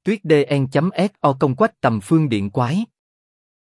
Tuyết DN.so công quách tầm phương điện quái.